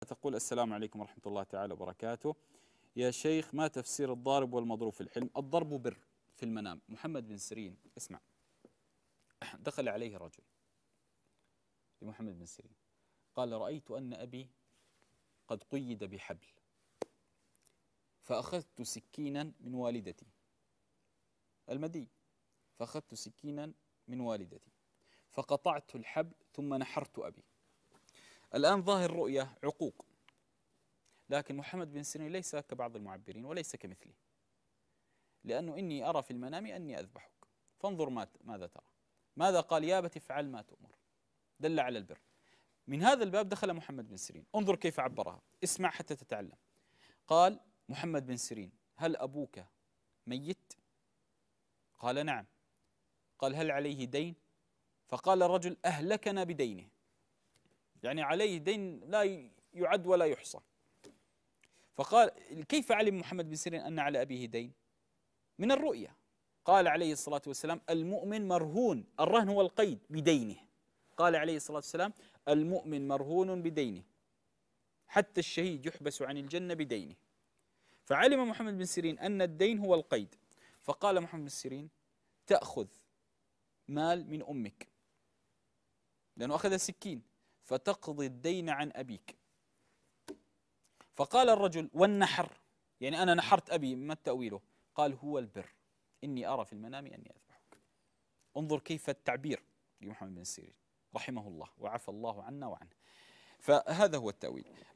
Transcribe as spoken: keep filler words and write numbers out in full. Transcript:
تقول: السلام عليكم ورحمة الله تعالى وبركاته. يا شيخ، ما تفسير الضارب والمضروب في الحلم؟ الضرب بر في المنام. محمد بن سيرين، اسمع، دخل عليه رجل لمحمد بن سيرين قال: رأيت أن أبي قد قيد بحبل، فأخذت سكينا من والدتي المدي فأخذت سكينا من والدتي فقطعت الحبل ثم نحرت أبي. الآن ظاهر الرؤية عقوق، لكن محمد بن سيرين ليس كبعض المعبرين وليس كمثلي، لأنه إني أرى في المنام أني أذبحك فانظر ماذا ترى. ماذا قال؟ يا أبت افعل ما تؤمر، دل على البر. من هذا الباب دخل محمد بن سيرين. انظر كيف عبرها، اسمع حتى تتعلم. قال محمد بن سيرين: هل أبوك ميت؟ قال: نعم. قال: هل عليه دين؟ فقال الرجل: أهلكنا بدينه، يعني عليه دين لا يعد ولا يحصى. فقال: كيف علم محمد بن سيرين أن على أبيه دين؟ من الرؤيا. قال عليه الصلاة والسلام: المؤمن مرهون، الرهن هو القيد، بدينه. قال عليه الصلاة والسلام: المؤمن مرهون بدينه، حتى الشهيد يحبس عن الجنة بدينه. فعلم محمد بن سيرين أن الدين هو القيد. فقال محمد بن سيرين: تأخذ مال من أمك، لأنه أخذ سكين، فتقضي الدين عن أبيك. فقال الرجل: والنحر؟ يعني أنا نحرت أبي، ما التأويله؟ قال: هو البر، إني أرى في المنام أني أذبحك. انظر كيف التعبير لمحمد بن سيرين رحمه الله وعفى الله عنا وعنه. فهذا هو التأويل.